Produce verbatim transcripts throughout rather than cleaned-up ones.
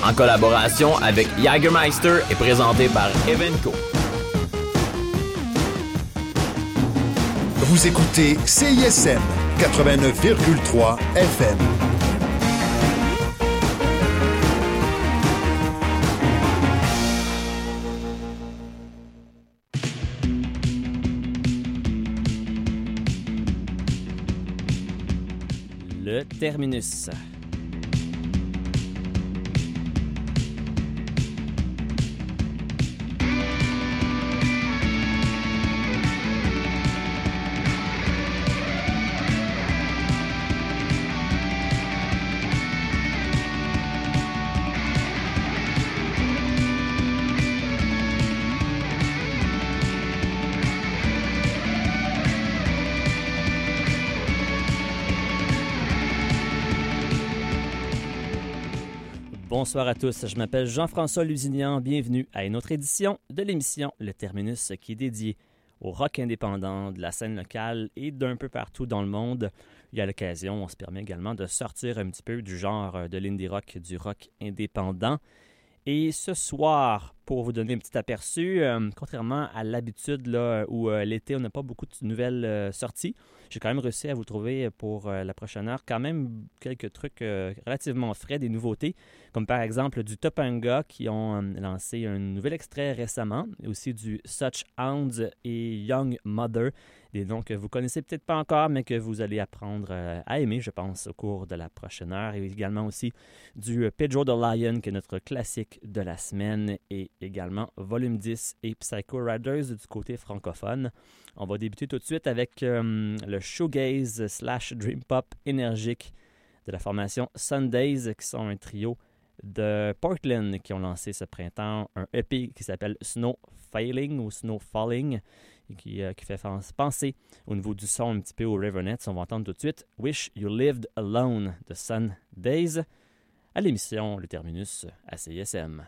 en collaboration avec Jägermeister et présenté par Evenco. Vous écoutez C I S M quatre-vingt-neuf virgule trois F M. Le terminus. Bonsoir à tous, je m'appelle Jean-François Lusignan, bienvenue à une autre édition de l'émission Le Terminus qui est dédiée au rock indépendant de la scène locale et d'un peu partout dans le monde. Et à l'occasion, on se permet également de sortir un petit peu du genre de l'indie rock, du rock indépendant. Et ce soir, pour vous donner un petit aperçu, euh, contrairement à l'habitude là, où euh, l'été, on n'a pas beaucoup de nouvelles euh, sorties, j'ai quand même réussi à vous trouver pour euh, la prochaine heure quand même quelques trucs euh, relativement frais, des nouveautés, comme par exemple du Topanga qui ont euh, lancé un nouvel extrait récemment, et aussi du Such Hounds et Young Mother, des noms que vous connaissez peut-être pas encore, mais que vous allez apprendre euh, à aimer, je pense, au cours de la prochaine heure, et également aussi du euh, Pedro the Lion, qui est notre classique de la semaine, et également Volume dix et Psycho Riders du côté francophone. On va débuter tout de suite avec euh, le shoegaze slash dream pop énergique de la formation Sundays, qui sont un trio de Portland qui ont lancé ce printemps un E P qui s'appelle Snow Falling ou Snow Falling et qui, euh, qui fait penser au niveau du son un petit peu aux Rivernets. On va entendre tout de suite Wish You Lived Alone de Sundays à l'émission Le Terminus à C I S M.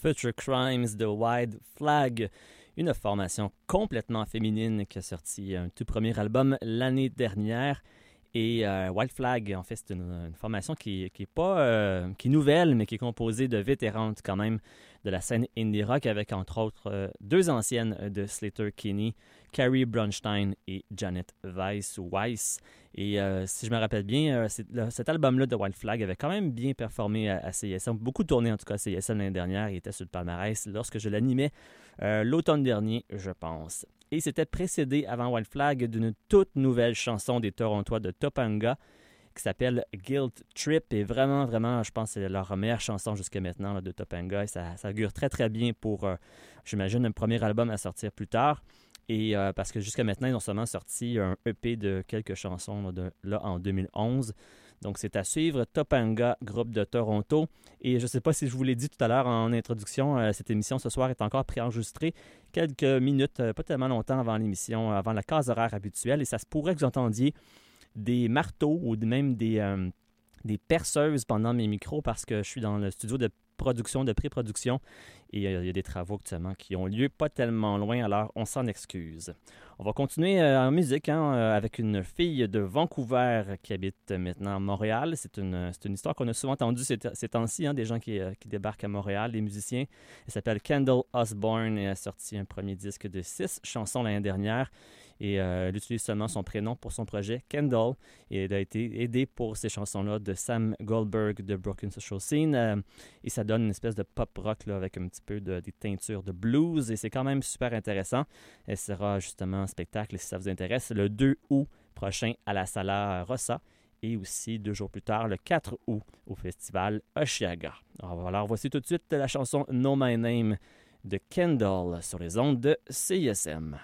Future Crimes de White Flag, une formation complètement féminine qui a sorti un tout premier album l'année dernière. Et euh, White Flag, en fait, c'est une, une formation qui, qui est pas euh, qui est nouvelle, mais qui est composée de vétérantes quand même de la scène indie rock, avec entre autres euh, deux anciennes de Sleater-Kinney, Carrie Bronstein et Janet Weiss ou Weiss. Et euh, si je me rappelle bien, euh, c'est, là, cet album-là de White Flag avait quand même bien performé à, à C I S M, beaucoup tourné en tout cas à C I S M l'année dernière. Il était sur le palmarès lorsque je l'animais euh, l'automne dernier, je pense. Et c'était précédé avant White Flag d'une toute nouvelle chanson des Torontois de Topanga qui s'appelle Guilt Trip. Et vraiment, vraiment, je pense que c'est leur meilleure chanson jusqu'à maintenant là, de Topanga. Et ça, ça augure très, très bien pour, euh, j'imagine, un premier album à sortir plus tard. Et euh, parce que jusqu'à maintenant, ils ont seulement sorti un E P de quelques chansons là, de, là en deux mille onze. Donc, c'est à suivre. Topanga, groupe de Toronto. Et je ne sais pas si je vous l'ai dit tout à l'heure en introduction, euh, cette émission ce soir est encore préenregistrée quelques minutes, euh, pas tellement longtemps avant l'émission, avant la case horaire habituelle. Et ça se pourrait que vous entendiez des marteaux ou même des, euh, des perceuses pendant mes micros parce que je suis dans le studio de production, de pré-production. Et il euh, y a des travaux actuellement qui ont lieu pas tellement loin, alors on s'en excuse. On va continuer euh, en musique hein, euh, avec une fille de Vancouver qui habite maintenant à Montréal. C'est une, c'est une histoire qu'on a souvent entendue ces, ces temps-ci, hein, des gens qui, euh, qui débarquent à Montréal, des musiciens. Elle s'appelle Kendall Osborne et elle a sorti un premier disque de six chansons l'année dernière. Et euh, elle utilise seulement son prénom pour son projet, Kendall. Et elle a été aidée pour ces chansons-là de Sam Goldberg de Broken Social Scene. Euh, et ça donne une espèce de pop-rock là, avec un petit peu de, des teintures de blues. Et c'est quand même super intéressant. Elle sera justement en spectacle, si ça vous intéresse, le deux août prochain à la Sala Rossa. Et aussi deux jours plus tard, le quatre août, au festival Osheaga. Alors, alors voici tout de suite la chanson Know My Name de Kendall sur les ondes de C I S M.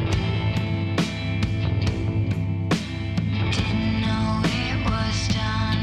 Didn't know it was done.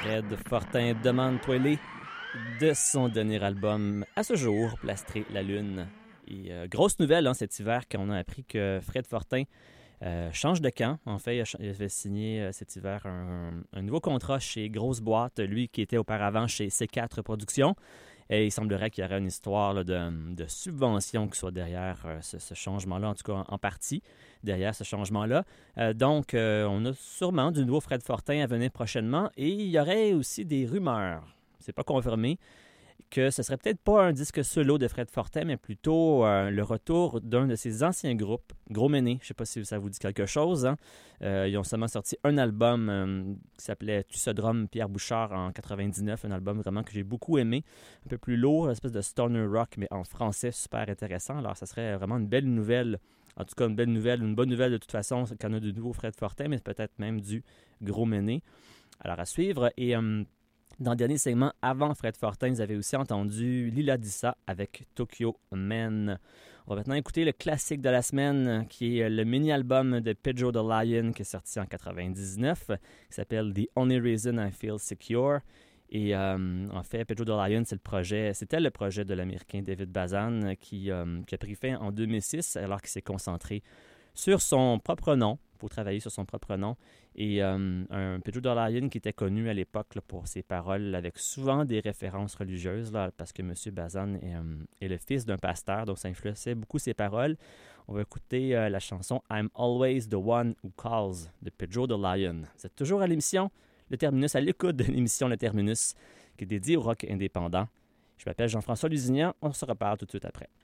Fred Fortin, Demande-toi-les, de son dernier album à ce jour, Plastrer la Lune. Et euh, grosse nouvelle hein, cet hiver quand on a appris que Fred Fortin euh, change de camp. En fait, il avait signé euh, cet hiver un, un nouveau contrat chez Grosse Boîte, lui qui était auparavant chez C quatre Productions. Et il semblerait qu'il y aurait une histoire là, de, de subvention qui soit derrière euh, ce, ce changement-là, en tout cas en, en partie, derrière ce changement-là. Euh, donc, euh, on a sûrement du nouveau Fred Fortin à venir prochainement. Et il y aurait aussi des rumeurs, c'est pas confirmé, que ce serait peut-être pas un disque solo de Fred Fortin, mais plutôt euh, le retour d'un de ses anciens groupes, Gros Méné. Je sais pas si ça vous dit quelque chose. Hein? Euh, ils ont seulement sorti un album euh, qui s'appelait Tu ce drum, Pierre Bouchard en quatre-vingt-dix-neuf, un album vraiment que j'ai beaucoup aimé, un peu plus lourd, une espèce de stoner rock, mais en français, super intéressant. Alors, ça serait vraiment une belle nouvelle, en tout cas une belle nouvelle, une bonne nouvelle de toute façon, qu'on a de nouveau Fred Fortin, mais peut-être même du Gros Méné. Alors, à suivre. Et... Euh, Dans le dernier segment, avant Fred Fortin, vous avez aussi entendu Lila Dissa avec Tokyo Man. On va maintenant écouter le classique de la semaine, qui est le mini-album de Pedro the Lion, qui est sorti en quatre-vingt-dix-neuf, qui s'appelle The Only Reason I Feel Secure. Et euh, en fait, Pedro the Lion, c'est le projet, c'était le projet de l'Américain David Bazan, qui, euh, qui a pris fin en deux mille six, alors qu'il s'est concentré sur son propre nom, pour travailler sur son propre nom. Et euh, un Pedro the Lion qui était connu à l'époque là, pour ses paroles, avec souvent des références religieuses, là, parce que M. Bazan est, euh, est le fils d'un pasteur, donc ça influençait beaucoup ses paroles. On va écouter euh, la chanson « I'm Always the One Who Calls » de Pedro the Lion. Vous êtes toujours à l'émission Le Terminus, à l'écoute de l'émission Le Terminus, qui est dédiée au rock indépendant. Je m'appelle Jean-François Lusignan, on se reparle tout de suite après.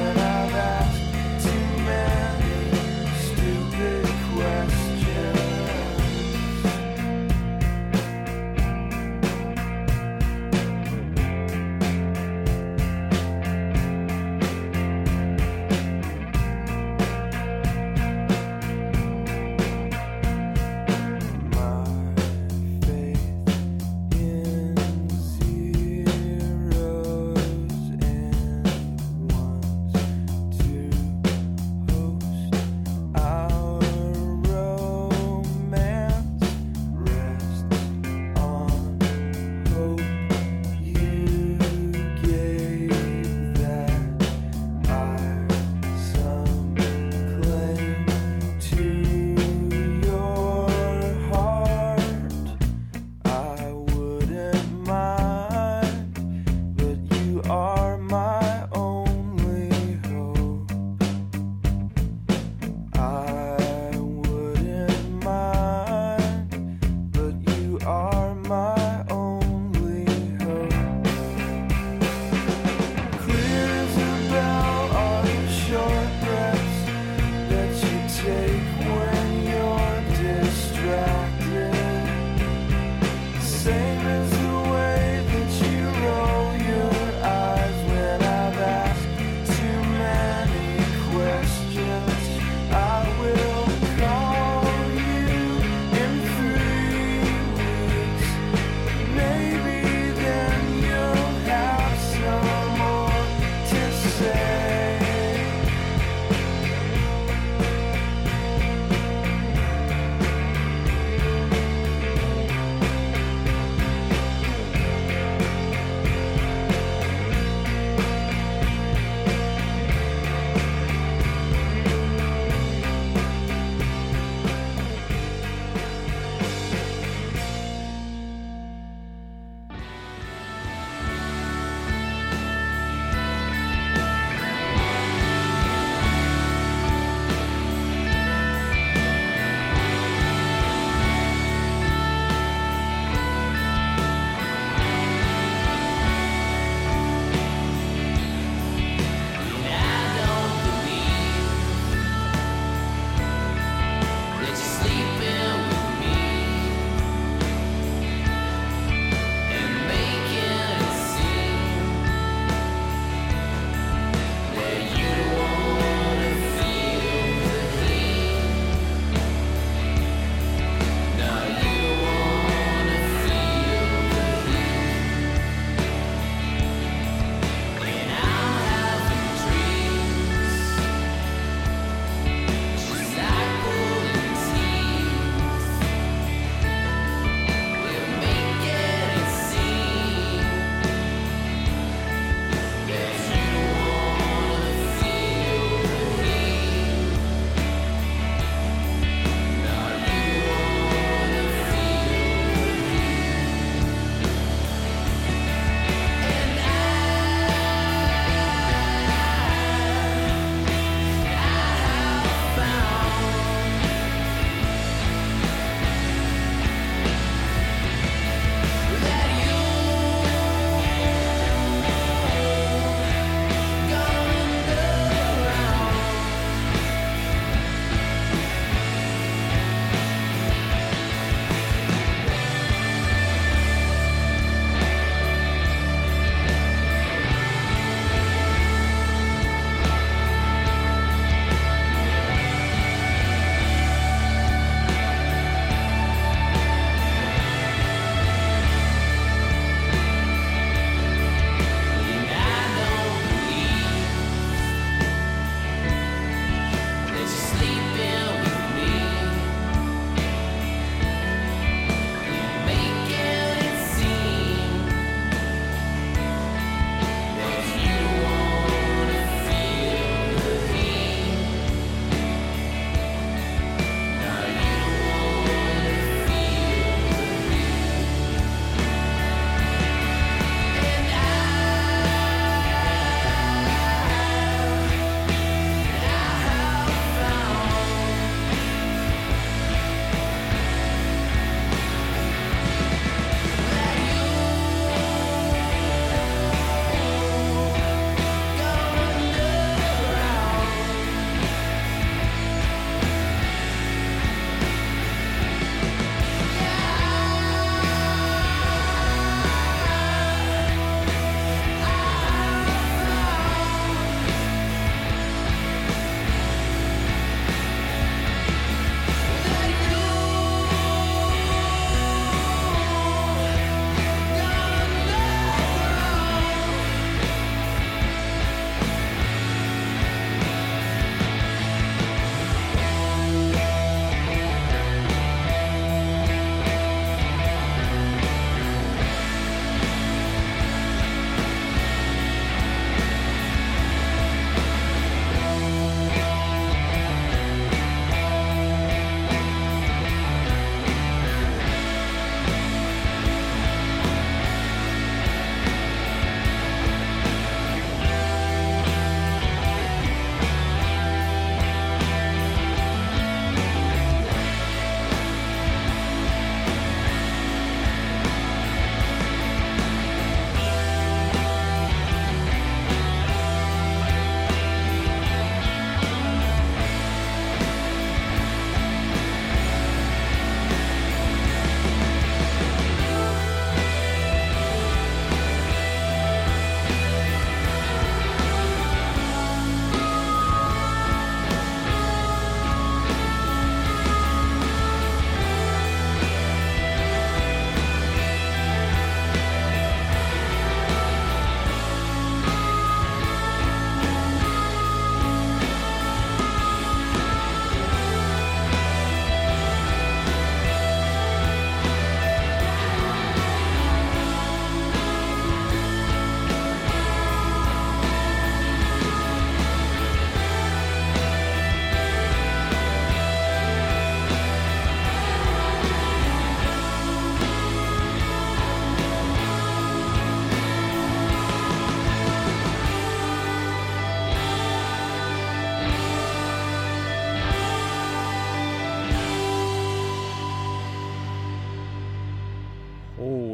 Stupid question.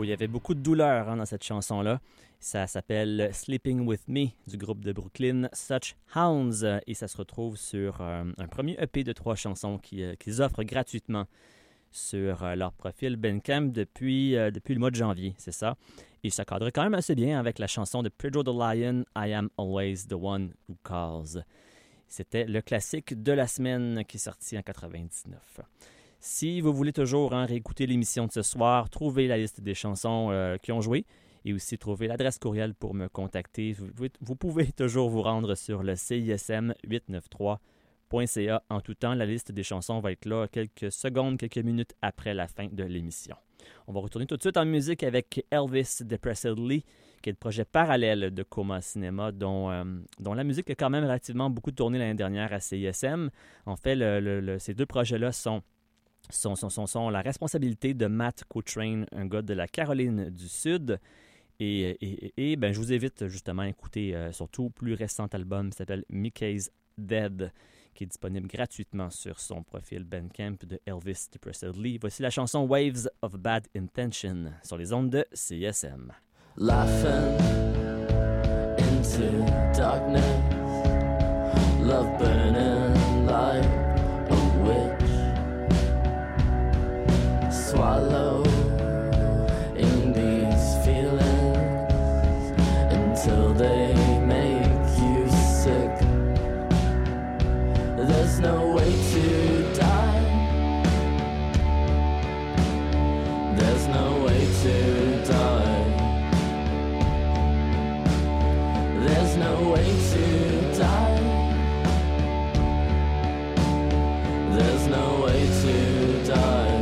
il y avait beaucoup de douleur hein, dans cette chanson-là. Ça s'appelle Sleeping With Me du groupe de Brooklyn Such Hounds et ça se retrouve sur euh, un premier E P de trois chansons qui, euh, qu'ils offrent gratuitement sur euh, leur profil Bandcamp depuis, euh, depuis le mois de janvier, c'est ça. Et ça cadre quand même assez bien avec la chanson de Pedro the Lion, I Am Always the One Who Calls. C'était le classique de la semaine qui est sorti en quatre-vingt-dix-neuf. Si vous voulez toujours hein, réécouter l'émission de ce soir, trouver la liste des chansons euh, qui ont joué et aussi trouver l'adresse courriel pour me contacter, vous, vous pouvez toujours vous rendre sur le C I S M huit cent quatre-vingt-trois point C A en tout temps. La liste des chansons va être là quelques secondes, quelques minutes après la fin de l'émission. On va retourner tout de suite en musique avec Elvis Presley, qui est le projet parallèle de Coma Cinema, dont, euh, dont la musique a quand même relativement beaucoup tourné l'année dernière à C I S M. En fait, le, le, le, ces deux projets-là sont, sont, sont, sont, sont la responsabilité de Matt Coltrane, un gars de la Caroline du Sud. Et, et, et, et ben, je vous invite justement à écouter euh, son tout plus récent album qui s'appelle Mickey's Dead, qui est disponible gratuitement sur son profil Bandcamp de Elvis Presley. Voici la chanson Waves of Bad Intention sur les ondes de C I S M. Laughing into darkness, love burning like a witch, swallowing these feelings until they make you sick. There's no way to die. There's no way to die. There's no way to die. There's no way to die.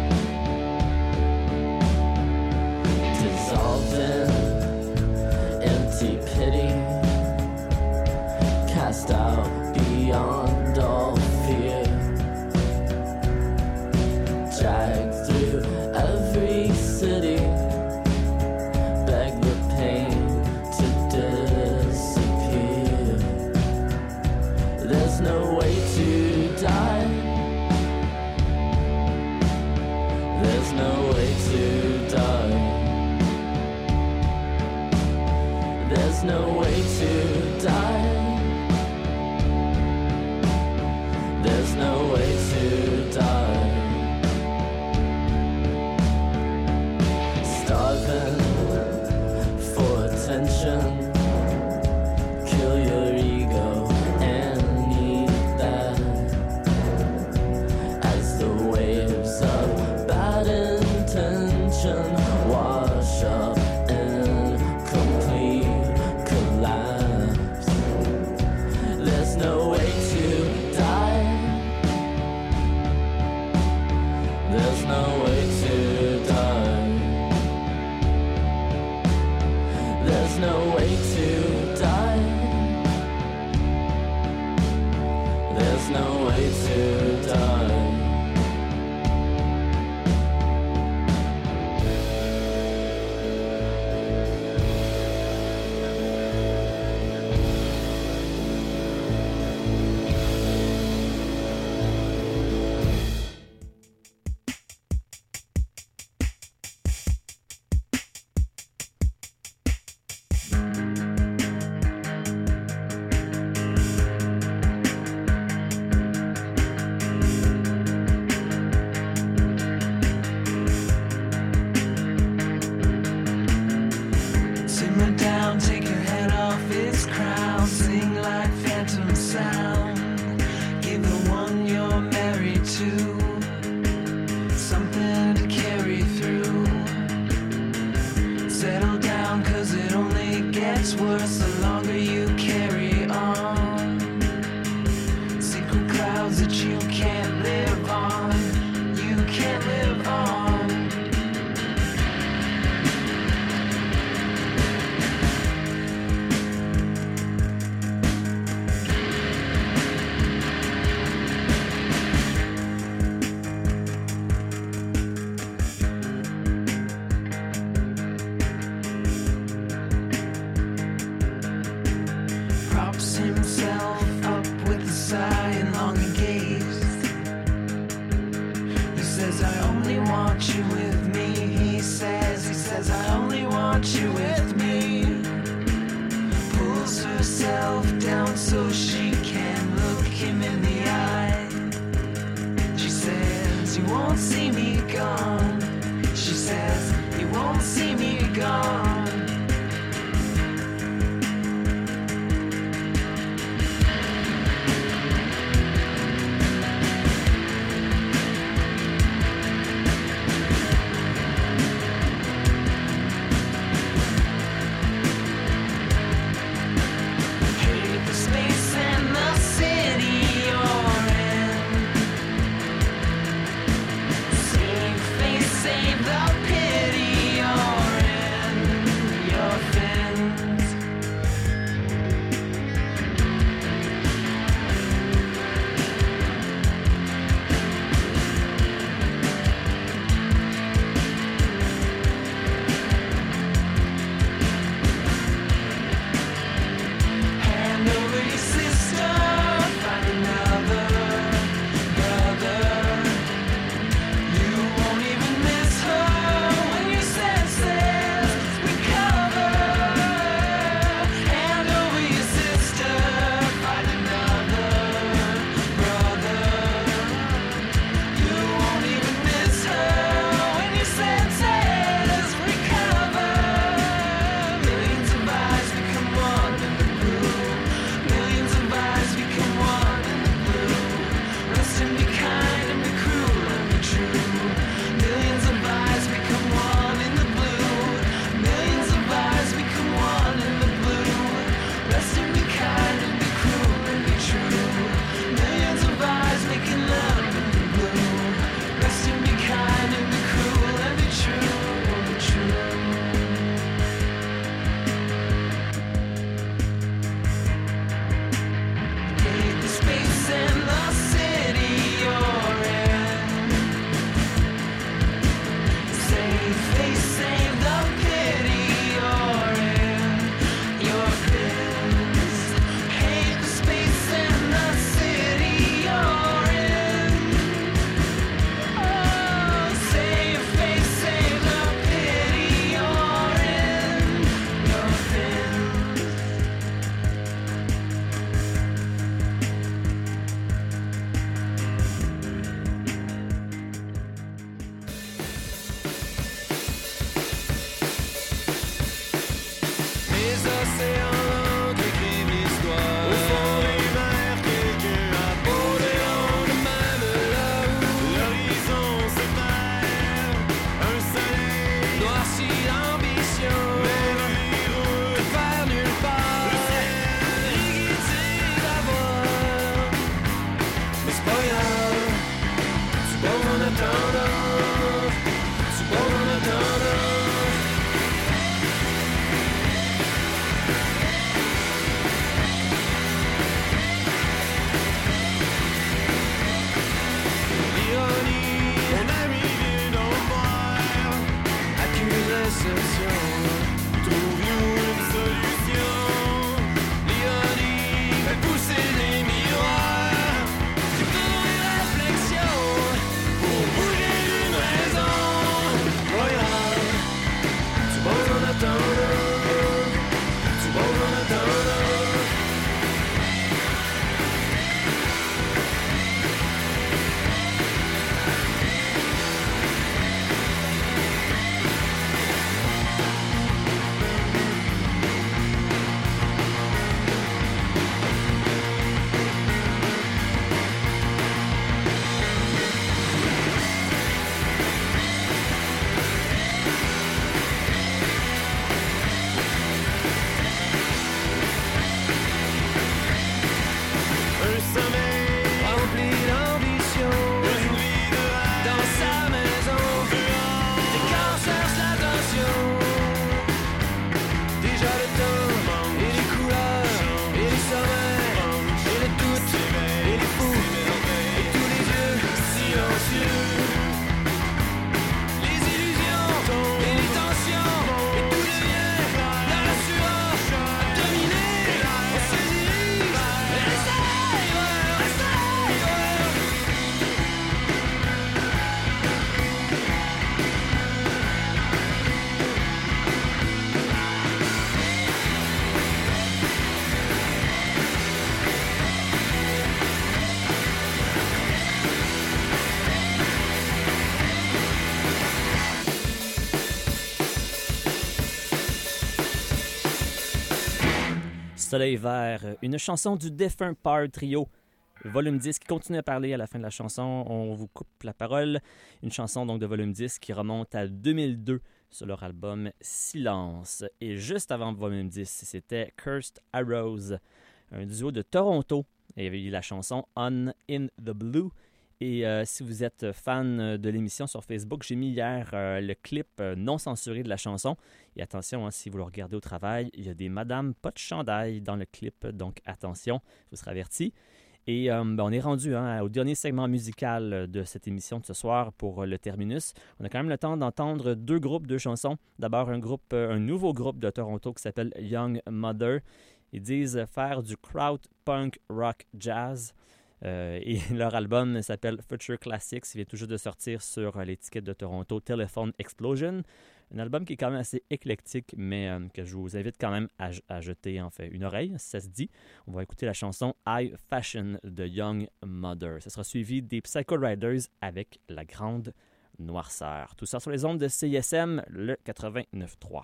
Dissolved in empty pity, cast out beyond all fear, dragged through every city, beg the pain to disappear. There's no way to die. There's no way to die. There's no way to die. There's no way to die. Starving for attention, kill your ego and eat that. As the waves of bad intention wash up in complete collapse. There's no way to die. There's no way to die. There's no way to die. There's no way to die. won't see me gone. She says, you won't see me gone. Hate the space and the city you're in. Soleil vert, une chanson du défunt Power Trio, volume dix, qui continue à parler à la fin de la chanson. On vous coupe la parole. Une chanson donc de volume dix qui remonte à deux mille deux sur leur album Silence. Et juste avant volume dix, c'était Cursed Arrows, un duo de Toronto. Et il y avait la chanson On in the Blue. Et euh, si vous êtes fan de l'émission sur Facebook, j'ai mis hier euh, le clip euh, non censuré de la chanson. Et attention, hein, si vous le regardez au travail, il y a des madames pas de chandail dans le clip, donc attention, vous serez avertis. Et euh, ben, on est rendu hein, au dernier segment musical de cette émission de ce soir pour le terminus. On a quand même le temps d'entendre deux groupes, deux chansons. D'abord, un groupe, un nouveau groupe de Toronto qui s'appelle Young Mother. Ils disent faire du crowd punk rock jazz. Euh, et leur album s'appelle Future Classics. Il vient tout juste de sortir sur l'étiquette de Toronto Telephone Explosion. Un album qui est quand même assez éclectique, mais euh, que je vous invite quand même à, à jeter en fait une oreille, si ça se dit. On va écouter la chanson High Fashion de Young Mother. Ça sera suivi des Psycho Riders avec La Grande Noirceur. Tout ça sur les ondes de C I S M, le quatre-vingt-neuf trois.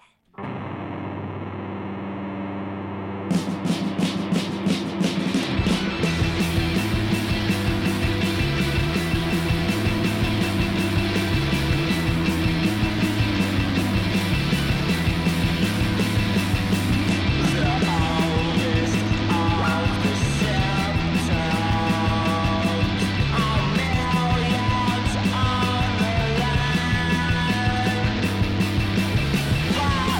Wow.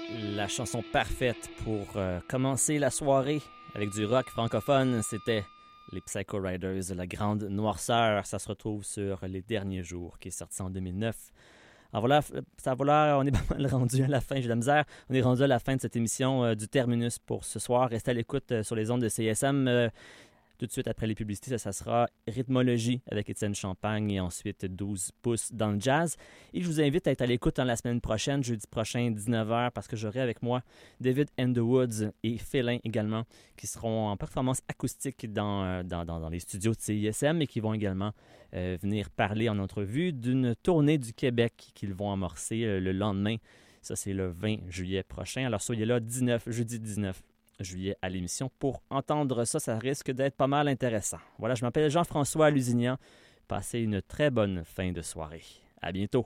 la chanson parfaite pour euh, commencer la soirée avec du rock francophone. C'était les Psycho Riders de la Grande Noirceur. Ça se retrouve sur Les Derniers Jours, qui est sorti en deux mille neuf. Alors voilà, ça voilà, on est pas mal rendu à la fin, j'ai de la misère. On est rendu à la fin de cette émission euh, du Terminus pour ce soir. Restez à l'écoute euh, sur les ondes de C S M. Euh, Tout de suite après les publicités, ça, ça sera Rythmologie avec Étienne Champagne et ensuite douze pouces dans le jazz. Et je vous invite à être à l'écoute dans la semaine prochaine, jeudi prochain, dix-neuf heures, parce que j'aurai avec moi David and the Woods et Félin également, qui seront en performance acoustique dans, dans, dans, dans les studios de C I S M et qui vont également euh, venir parler en entrevue d'une tournée du Québec qu'ils vont amorcer euh, le lendemain. Ça, c'est le vingt juillet prochain. Alors soyez là, dix-neuf, jeudi dix-neuf juillet à l'émission pour entendre ça. Ça risque d'être pas mal intéressant. Voilà, je m'appelle Jean-François Lusignan. Passez une très bonne fin de soirée. À bientôt.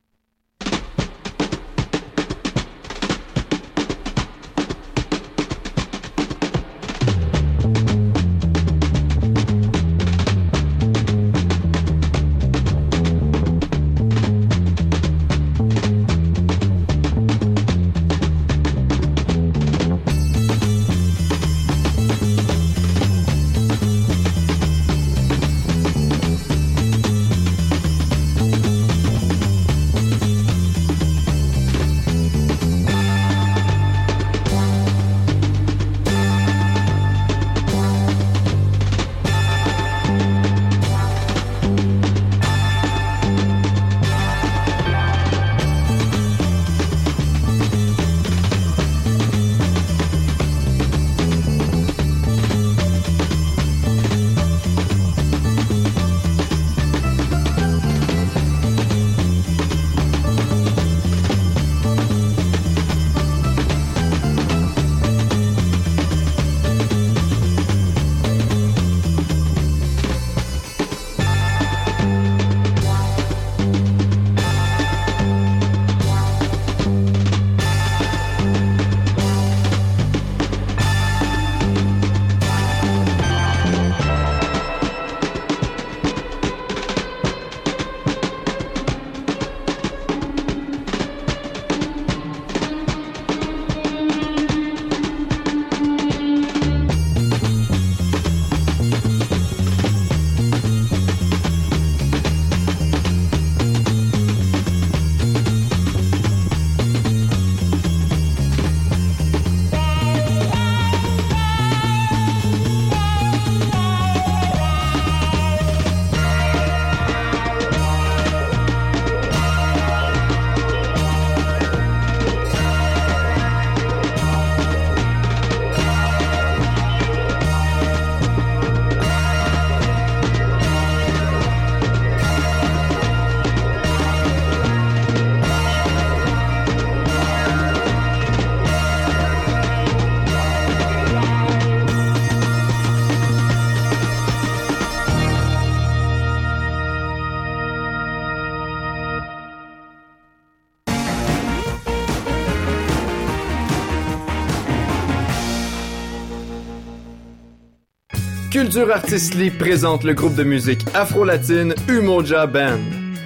Culture Artistes Libre présente le groupe de musique afro-latine Umoja Band.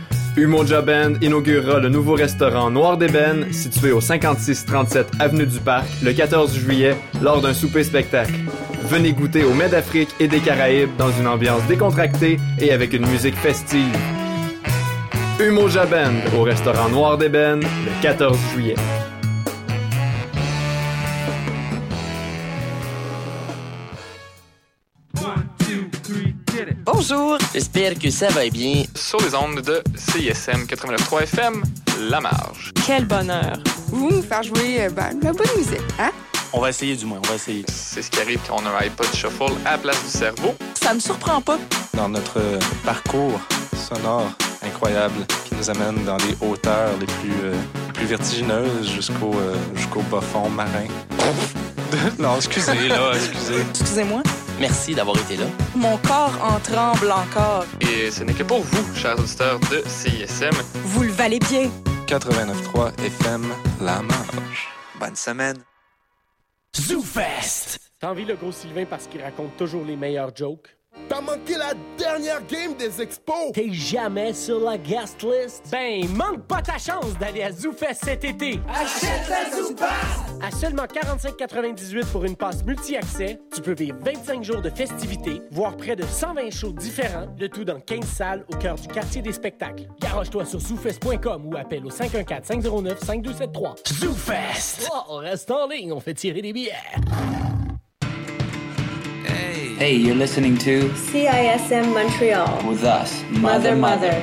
Umoja Band inaugurera le nouveau restaurant Noir d'Ébène, situé au cinquante-six trente-sept avenue du Parc, le quatorze juillet, lors d'un souper-spectacle. Venez goûter aux mets d'Afrique et des Caraïbes dans une ambiance décontractée et avec une musique festive. Umoja Band au restaurant Noir d'Ébène, le quatorze juillet. Bonjour, j'espère que ça va bien. Sur les ondes de C I S M quatre-vingt-neuf virgule trois F M, La Marge. Quel bonheur. Vous nous faire jouer ben, de la bonne musique, hein? On va essayer du moins, on va essayer. C'est ce qui arrive quand on a un iPod Shuffle à la place du cerveau. Ça me surprend pas. Dans notre parcours sonore incroyable qui nous amène dans les hauteurs les plus, euh, les plus vertigineuses jusqu'au, euh, jusqu'au bas fond marin. Non, excusez, là, excusez. Excusez-moi. Merci d'avoir été là. Mon corps en tremble encore. Et ce n'est que pour vous, chers auditeurs de C I S M. Vous le valez bien. quatre-vingt-neuf virgule trois F M, La Marge. Bonne semaine. ZooFest! T'as envie le gros Sylvain parce qu'il raconte toujours les meilleurs jokes? T'as manqué la dernière game des expos! T'es jamais sur la guest list? Ben, manque pas ta chance d'aller à ZooFest cet été! Achète la ZooPass! À seulement quarante-cinq quatre-vingt-dix-huit pour une passe multi-accès, tu peux vivre vingt-cinq jours de festivités, voir près de cent vingt shows différents, le tout dans quinze salles au cœur du quartier des spectacles. Garoche-toi sur zoofest point com ou appelle au cinq un quatre, cinq zéro neuf, cinq deux sept trois. ZooFest! Oh, on reste en ligne, on fait tirer des billets! Hey, you're listening to C I S M Montreal. With us, Mother, Mother, Mother.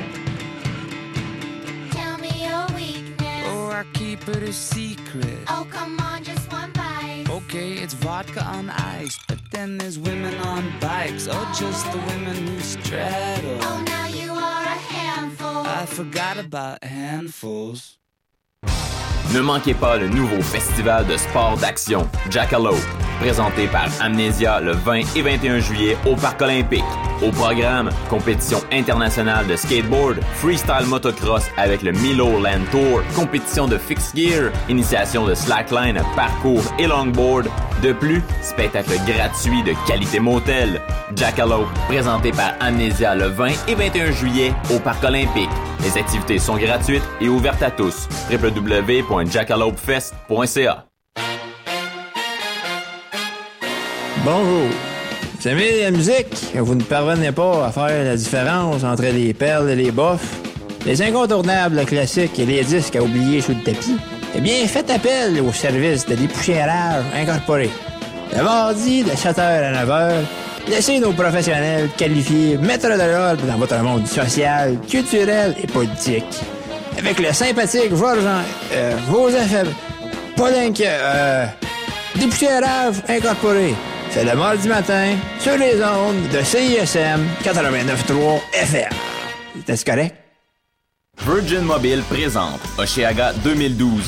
Tell me your weakness. Oh, I keep it a secret. Oh, come on, just one bite. Okay, it's vodka on ice, but then there's women on bikes. Oh, just the women who straddle. Oh, now you are a handful. I forgot about handfuls. Ne manquez pas le nouveau festival de sport d'action, Jackalope, présenté par Amnesia le vingt et vingt et un juillet au Parc olympique. Au programme, compétition internationale de skateboard, freestyle motocross avec le Milo Land Tour, compétition de fixed gear, initiation de slackline, parcours et longboard. De plus, spectacle gratuit de qualité motel. Jackalope, présenté par Amnesia le vingt et vingt et un juillet au Parc olympique. Les activités sont gratuites et ouvertes à tous. w w w point jackalopefest point c a. Bonjour. Vous aimez la musique? Vous ne parvenez pas à faire la différence entre les perles et les bofs? Les incontournables classiques et les disques à oublier sous le tapis? Eh bien, faites appel au service de dépoussiérage incorporé. Le mardi, de sept heures à neuf heures, laissez nos professionnels qualifiés mettre de l'ordre dans votre monde social, culturel et politique. Avec le sympathique Georges euh, Joseph Paulinck, euh, dépoussiérage incorporé. C'est le mardi matin, sur les ondes de C I S M quatre-vingt-neuf trois F M. C'était correct? Virgin Mobile présente Oshéaga deux mille douze,